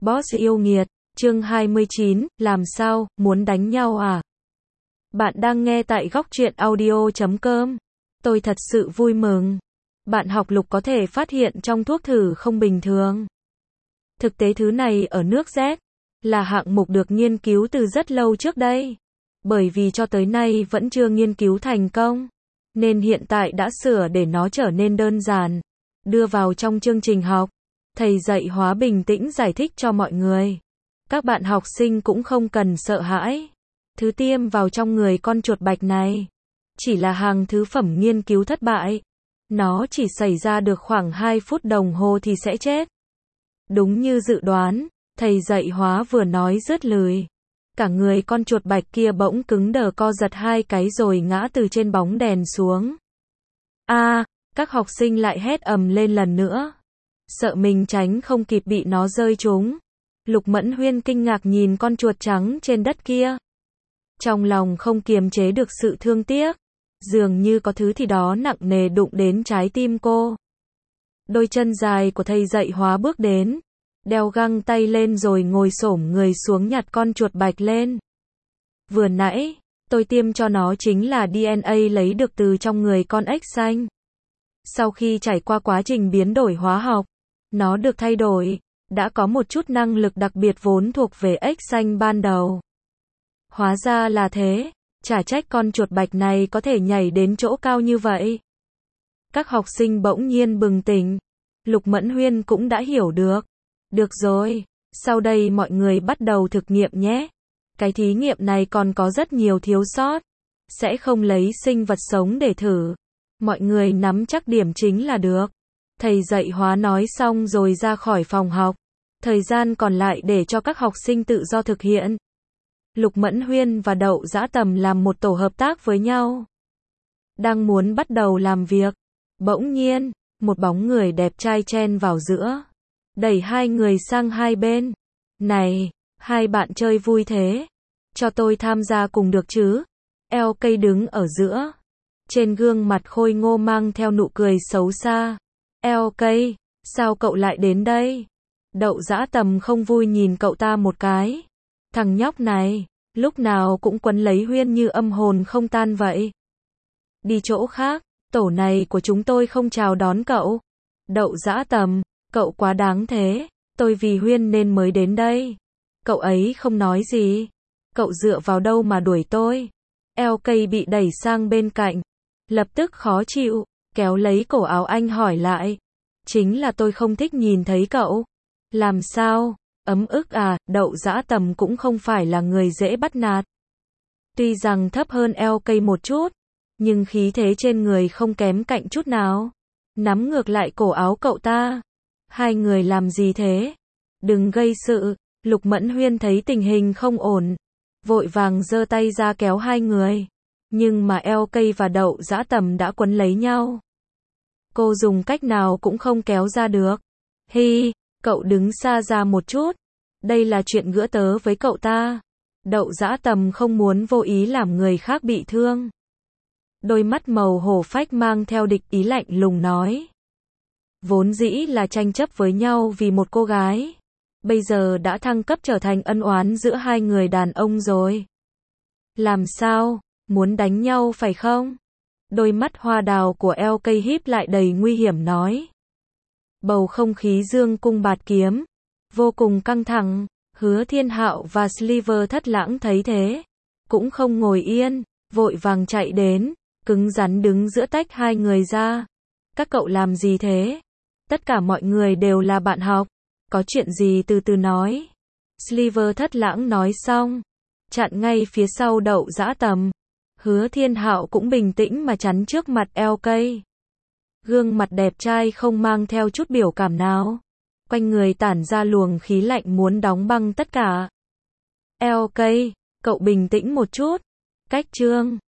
Boss yêu nghiệt, chương 29, làm sao, muốn đánh nhau à? Bạn đang nghe tại góc truyện audio.com. Tôi thật sự vui mừng. Bạn học Lục có thể phát hiện trong thuốc thử không bình thường. Thực tế thứ này ở nước Z là hạng mục được nghiên cứu từ rất lâu trước đây. Bởi vì cho tới nay vẫn chưa nghiên cứu thành công, nên hiện tại đã sửa để nó trở nên đơn giản, đưa vào trong chương trình học. Thầy dạy hóa bình tĩnh giải thích cho mọi người. Các bạn học sinh cũng không cần sợ hãi. Thứ tiêm vào trong người con chuột bạch này chỉ là hàng thứ phẩm nghiên cứu thất bại. Nó chỉ xảy ra được khoảng 2 phút đồng hồ thì sẽ chết. Đúng như dự đoán, thầy dạy hóa vừa nói dứt lời, cả người con chuột bạch kia bỗng cứng đờ co giật 2 cái rồi ngã từ trên bóng đèn xuống. Các học sinh lại hét ầm lên lần nữa. Sợ mình tránh không kịp bị nó rơi trúng. Lục Mẫn Huyên kinh ngạc nhìn con chuột trắng trên đất kia. Trong lòng không kiềm chế được sự thương tiếc. Dường như có thứ gì đó nặng nề đụng đến trái tim cô. Đôi chân dài của thầy dạy hóa bước đến, đeo găng tay lên rồi ngồi xổm người xuống nhặt con chuột bạch lên. Vừa nãy, tôi tiêm cho nó chính là DNA lấy được từ trong người con ếch xanh. Sau khi trải qua quá trình biến đổi hóa học, nó được thay đổi, đã có một chút năng lực đặc biệt vốn thuộc về ếch xanh ban đầu. Hóa ra là thế, chả trách con chuột bạch này có thể nhảy đến chỗ cao như vậy. Các học sinh bỗng nhiên bừng tỉnh. Lục Mẫn Huyên cũng đã hiểu được. Được rồi, sau đây mọi người bắt đầu thực nghiệm nhé. Cái thí nghiệm này còn có rất nhiều thiếu sót. Sẽ không lấy sinh vật sống để thử. Mọi người nắm chắc điểm chính là được. Thầy dạy hóa nói xong rồi ra khỏi phòng học. Thời gian còn lại để cho các học sinh tự do thực hiện. Lục Mẫn Huyên và Đậu Dã Tầm làm một tổ hợp tác với nhau. Đang muốn bắt đầu làm việc. Bỗng nhiên, một bóng người đẹp trai chen vào giữa. Đẩy hai người sang hai bên. Này, hai bạn chơi vui thế. Cho tôi tham gia cùng được chứ? LK đứng ở giữa. Trên gương mặt khôi ngô mang theo nụ cười xấu xa. LK, sao cậu lại đến đây? Đậu Dã Tầm không vui nhìn cậu ta một cái. Thằng nhóc này, lúc nào cũng quấn lấy Huyên như âm hồn không tan vậy. Đi chỗ khác, tổ này của chúng tôi không chào đón cậu. Đậu Dã Tầm, cậu quá đáng thế. Tôi vì Huyên nên mới đến đây. Cậu ấy không nói gì. Cậu dựa vào đâu mà đuổi tôi? LK bị đẩy sang bên cạnh. Lập tức khó chịu, kéo lấy cổ áo anh hỏi lại. Chính là tôi không thích nhìn thấy cậu. Làm sao? Ấm ức à? Đậu Dã Tầm cũng không phải là người dễ bắt nạt. Tuy rằng thấp hơn LK một chút, nhưng khí thế trên người không kém cạnh chút nào. Nắm ngược lại cổ áo cậu ta. Hai người làm gì thế? Đừng gây sự. Lục Mẫn Huyên thấy tình hình không ổn, vội vàng giơ tay ra kéo hai người. Nhưng mà LK và Đậu Dã Tầm đã quấn lấy nhau. Cô dùng cách nào cũng không kéo ra được. Hi, cậu đứng xa ra một chút. Đây là chuyện giữa tớ với cậu ta. Đậu Dã Tầm không muốn vô ý làm người khác bị thương. Đôi mắt màu hổ phách mang theo địch ý lạnh lùng nói. Vốn dĩ là tranh chấp với nhau vì một cô gái. Bây giờ đã thăng cấp trở thành ân oán giữa hai người đàn ông rồi. Làm sao? Muốn đánh nhau phải không? Đôi mắt hoa đào của LK híp lại đầy nguy hiểm nói. Bầu không khí dương cung bạt kiếm, vô cùng căng thẳng. Hứa Thiên Hạo và Sliver Thất Lãng thấy thế, cũng không ngồi yên, vội vàng chạy đến, cứng rắn đứng giữa tách hai người ra. Các cậu làm gì thế? Tất cả mọi người đều là bạn học, có chuyện gì từ từ nói. Sliver Thất Lãng nói xong, chặn ngay phía sau Đậu Dã Tầm. Hứa Thiên Hạo cũng bình tĩnh mà chắn trước mặt LK. Gương mặt đẹp trai không mang theo chút biểu cảm nào. Quanh người tản ra luồng khí lạnh muốn đóng băng tất cả. LK, cậu bình tĩnh một chút. Cách trương,